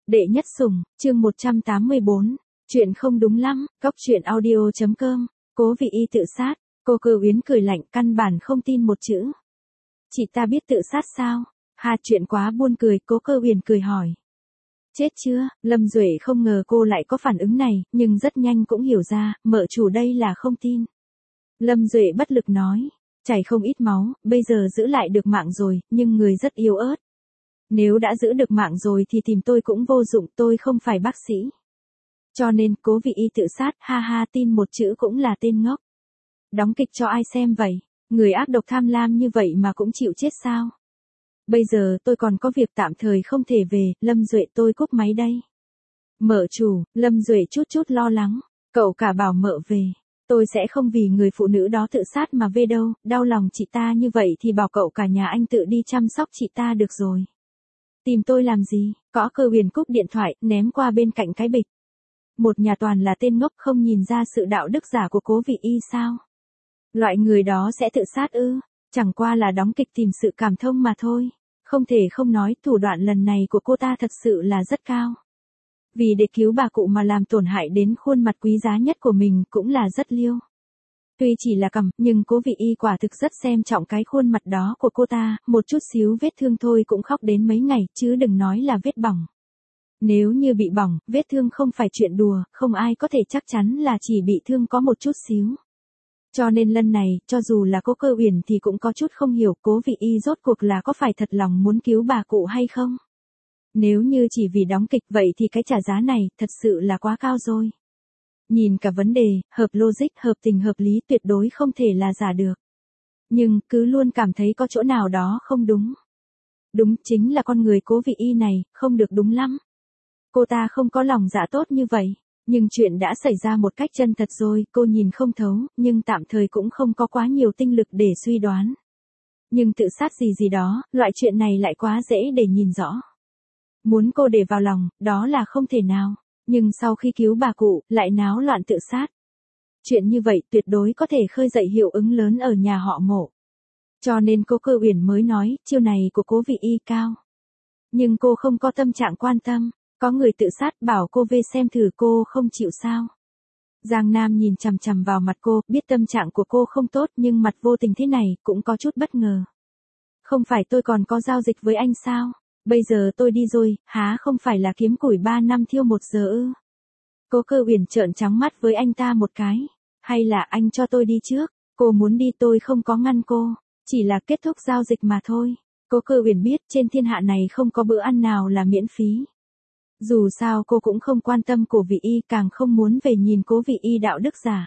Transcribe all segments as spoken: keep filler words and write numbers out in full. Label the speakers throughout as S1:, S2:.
S1: Đệ nhất sủng, chương một trăm tám mươi bốn. Chuyện không đúng lắm, cóc truyện audio.com, Cố Vị Y tự sát. Cô Cơ Uyển cười lạnh, căn bản không tin một chữ. Chị ta biết tự sát sao? Hà, chuyện quá buồn cười, Cố Cơ Uyển cười hỏi. Chết chưa? Lâm Duệ không ngờ cô lại có phản ứng này, nhưng rất nhanh cũng hiểu ra, mợ chủ đây là không tin. Lâm Duệ bất lực nói, chảy không ít máu, bây giờ giữ lại được mạng rồi, nhưng người rất yếu ớt. Nếu đã giữ được mạng rồi thì tìm tôi cũng vô dụng, tôi không phải bác sĩ. Cho nên, Cố Vị Y tự sát, ha ha, tin một chữ cũng là tên ngốc. Đóng kịch cho ai xem vậy? Người ác độc tham lam như vậy mà cũng chịu chết sao? Bây giờ tôi còn có việc tạm thời không thể về, Lâm Duệ tôi cúp máy đây. Mợ chủ, Lâm Duệ chút chút lo lắng, cậu cả bảo mợ về. Tôi sẽ không vì người phụ nữ đó tự sát mà về đâu, đau lòng chị ta như vậy thì bảo cậu cả nhà anh tự đi chăm sóc chị ta được rồi. Tìm tôi làm gì? Có Cơ Uyển cúp điện thoại, ném qua bên cạnh cái bịch. Một nhà toàn là tên ngốc, không nhìn ra sự đạo đức giả của Cố Vị Y sao? Loại người đó sẽ tự sát ư? Chẳng qua là đóng kịch tìm sự cảm thông mà thôi. Không thể không nói, thủ đoạn lần này của cô ta thật sự là rất cao. Vì để cứu bà cụ mà làm tổn hại đến khuôn mặt quý giá nhất của mình cũng là rất liêu. Tuy chỉ là cầm, nhưng Cố Vị Y quả thực rất xem trọng cái khuôn mặt đó của cô ta, một chút xíu vết thương thôi cũng khóc đến mấy ngày, chứ đừng nói là vết bỏng. Nếu như bị bỏng, vết thương không phải chuyện đùa, không ai có thể chắc chắn là chỉ bị thương có một chút xíu. Cho nên lần này, cho dù là cô Cơ Uyển thì cũng có chút không hiểu Cố Vị Y rốt cuộc là có phải thật lòng muốn cứu bà cụ hay không. Nếu như chỉ vì đóng kịch vậy thì cái trả giá này thật sự là quá cao rồi. Nhìn cả vấn đề, hợp logic, hợp tình hợp lý tuyệt đối không thể là giả được. Nhưng, cứ luôn cảm thấy có chỗ nào đó không đúng. Đúng chính là con người Cố Vị Y này, không được đúng lắm. Cô ta không có lòng dạ tốt như vậy. Nhưng chuyện đã xảy ra một cách chân thật rồi, cô nhìn không thấu, nhưng tạm thời cũng không có quá nhiều tinh lực để suy đoán. Nhưng tự sát gì gì đó, loại chuyện này lại quá dễ để nhìn rõ. Muốn cô để vào lòng, đó là không thể nào. Nhưng sau khi cứu bà cụ, lại náo loạn tự sát. Chuyện như vậy tuyệt đối có thể khơi dậy hiệu ứng lớn ở nhà họ Mộ. Cho nên cô Cơ Uyển mới nói, chiêu này của Cố Vị Y cao. Nhưng cô không có tâm trạng quan tâm. Có người tự sát bảo cô về xem thử, cô không chịu sao. Giang Nam nhìn chằm chằm vào mặt cô, biết tâm trạng của cô không tốt nhưng mặt vô tình thế này cũng có chút bất ngờ. Không phải tôi còn có giao dịch với anh sao? Bây giờ tôi đi rồi, há không phải là kiếm củi ba năm thiêu một giờ ư? Cố Cơ Uyển trợn trắng mắt với anh ta một cái. Hay là anh cho tôi đi trước? Cô muốn đi tôi không có ngăn cô. Chỉ là kết thúc giao dịch mà thôi. Cố Cơ Uyển biết trên thiên hạ này không có bữa ăn nào là miễn phí. Dù sao cô cũng không quan tâm Cố Vị Y, càng không muốn về nhìn Cố Vị Y đạo đức giả.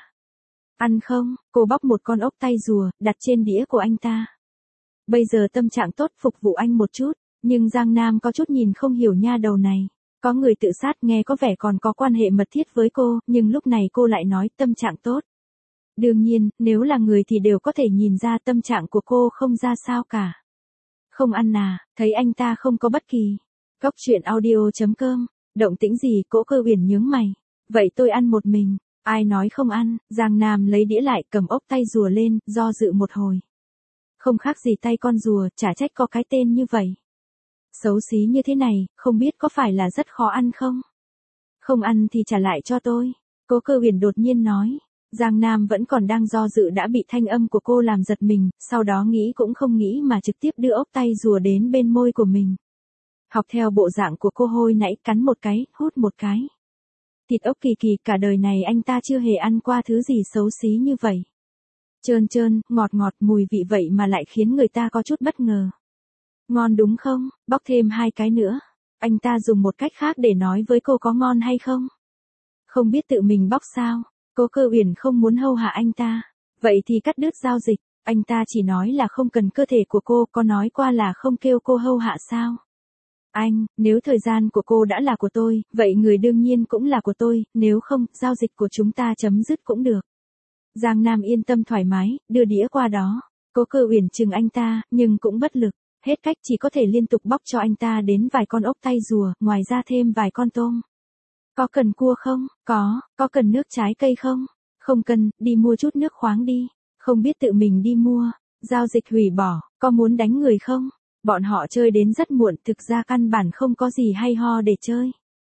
S1: Ăn không? Cô bóc một con ốc tay rùa, đặt trên đĩa của anh ta. Bây giờ tâm trạng tốt phục vụ anh một chút, nhưng Giang Nam có chút nhìn không hiểu nha đầu này. Có người tự sát nghe có vẻ còn có quan hệ mật thiết với cô, nhưng lúc này cô lại nói tâm trạng tốt. Đương nhiên, nếu là người thì đều có thể nhìn ra tâm trạng của cô không ra sao cả. Không ăn à, thấy anh ta không có bất kỳ. Cóc truyện audio.com, động tĩnh gì? Cố Cơ Uyển nhướng mày. Vậy tôi ăn một mình. Ai nói không ăn? Giang Nam lấy đĩa lại, cầm ốc tay rùa lên, do dự một hồi. Không khác gì tay con rùa, chả trách có cái tên như vậy. Xấu xí như thế này, không biết có phải là rất khó ăn không? Không ăn thì trả lại cho tôi. Cố Cơ Uyển đột nhiên nói. Giang Nam vẫn còn đang do dự đã bị thanh âm của cô làm giật mình, sau đó nghĩ cũng không nghĩ mà trực tiếp đưa ốc tay rùa đến bên môi của mình. Học theo bộ dạng của cô hồi nãy, cắn một cái, hút một cái. Thịt ốc kỳ kỳ, cả đời này anh ta chưa hề ăn qua thứ gì xấu xí như vậy. Trơn trơn, ngọt ngọt, mùi vị vậy mà lại khiến người ta có chút bất ngờ. Ngon đúng không? Bóc thêm hai cái nữa. Anh ta dùng một cách khác để nói với cô có ngon hay không? Không biết tự mình bóc sao? Cố Cơ Uyển không muốn hầu hạ anh ta. Vậy thì cắt đứt giao dịch. Anh ta chỉ nói là không cần cơ thể của cô, có nói qua là không kêu cô hầu hạ sao? Anh, nếu thời gian của cô đã là của tôi, vậy người đương nhiên cũng là của tôi, nếu không, giao dịch của chúng ta chấm dứt cũng được. Giang Nam yên tâm thoải mái, đưa đĩa qua đó. Cố Cơ Uyển chừng anh ta, nhưng cũng bất lực. Hết cách chỉ có thể liên tục bóc cho anh ta đến vài con ốc tay rùa, ngoài ra thêm vài con tôm. Có cần cua không? Có. Có cần nước trái cây không? Không cần, đi mua chút nước khoáng đi. Không biết tự mình đi mua. Giao dịch hủy bỏ. Có muốn đánh người không? Bọn họ chơi đến rất muộn, thực ra căn bản không có gì hay ho để chơi.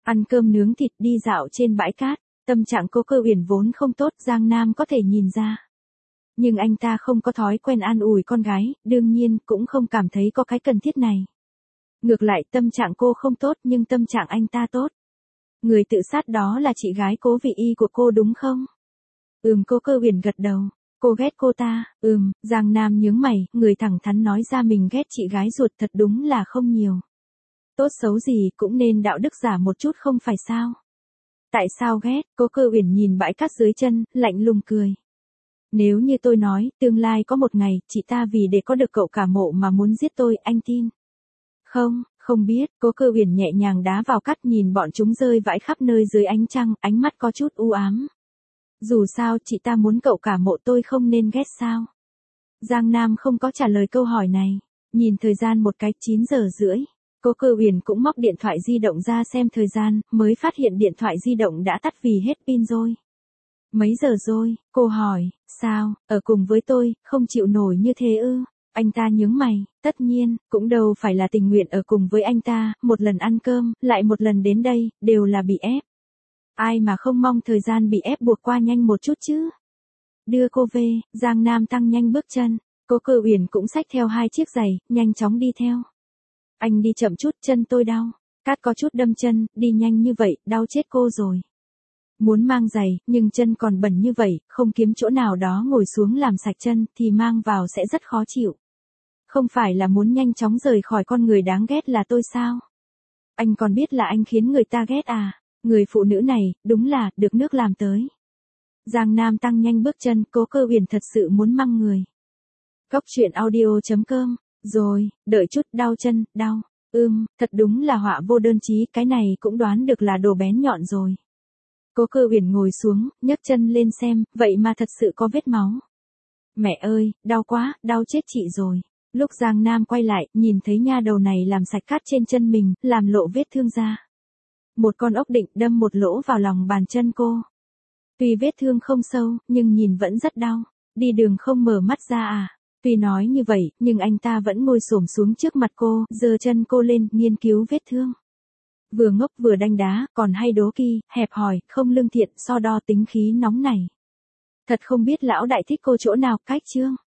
S1: Ăn cơm nướng thịt đi dạo trên bãi cát, tâm trạng Cố Cơ Uyển vốn không tốt, Giang Nam có thể nhìn ra. Nhưng anh ta không có thói quen an ủi con gái, đương nhiên cũng không cảm thấy có cái cần thiết này. Ngược lại tâm trạng cô không tốt nhưng tâm trạng anh ta tốt. Người tự sát đó là chị gái Cố Vị Y của cô đúng không? Ừm, Cố Cơ Uyển gật đầu. Cô ghét cô ta, ừm, Giang Nam nhướng mày, người thẳng thắn nói ra mình ghét chị gái ruột thật đúng là không nhiều. Tốt xấu gì cũng nên đạo đức giả một chút không phải sao? Tại sao ghét? Cố Cơ Uyển nhìn bãi cát dưới chân, lạnh lùng cười. Nếu như tôi nói, tương lai có một ngày, chị ta vì để có được cậu cả mộ mà muốn giết tôi, anh tin? Không, không biết, Cố Cơ Uyển nhẹ nhàng đá vào cát nhìn bọn chúng rơi vãi khắp nơi dưới ánh trăng, ánh mắt có chút u ám. Dù sao chị ta muốn cậu cả mộ tôi không nên ghét sao? Giang Nam không có trả lời câu hỏi này. Nhìn thời gian một cái chín giờ rưỡi. Cố Cơ Uyển cũng móc điện thoại di động ra xem thời gian, mới phát hiện điện thoại di động đã tắt vì hết pin rồi. Mấy giờ rồi? Cô hỏi, sao, ở cùng với tôi, không chịu nổi như thế ư? Anh ta nhướng mày, tất nhiên, cũng đâu phải là tình nguyện ở cùng với anh ta, một lần ăn cơm, lại một lần đến đây, đều là bị ép. Ai mà không mong thời gian bị ép buộc qua nhanh một chút chứ? Đưa cô về, Giang Nam tăng nhanh bước chân, Cố Cơ Uyển cũng xách theo hai chiếc giày, nhanh chóng đi theo. Anh đi chậm chút, chân tôi đau. Cát có chút đâm chân, đi nhanh như vậy, đau chết cô rồi. Muốn mang giày, nhưng chân còn bẩn như vậy, không kiếm chỗ nào đó ngồi xuống làm sạch chân, thì mang vào sẽ rất khó chịu. Không phải là muốn nhanh chóng rời khỏi con người đáng ghét là tôi sao? Anh còn biết là anh khiến người ta ghét à? Người phụ nữ này, đúng là, được nước làm tới. Giang Nam tăng nhanh bước chân, Cố Cơ Uyển thật sự muốn măng người. Góc truyện audio chấm com, rồi, đợi chút, đau chân, đau. Ưm, thật đúng là họa vô đơn chí, cái này cũng đoán được là đồ bén nhọn rồi. Cố Cơ Uyển ngồi xuống, nhấc chân lên xem, vậy mà thật sự có vết máu. Mẹ ơi, đau quá, đau chết chị rồi. Lúc Giang Nam quay lại, nhìn thấy nha đầu này làm sạch cát trên chân mình, làm lộ vết thương ra. Một con ốc định đâm một lỗ vào lòng bàn chân cô. Tuy vết thương không sâu, nhưng nhìn vẫn rất đau. Đi đường không mở mắt ra à? Tuy nói như vậy, nhưng anh ta vẫn ngồi xổm xuống trước mặt cô, giơ chân cô lên, nghiên cứu vết thương. Vừa ngốc vừa đanh đá, còn hay đố kỵ, hẹp hòi, không lương thiện, so đo tính khí nóng này. Thật không biết lão đại thích cô chỗ nào, cách chương.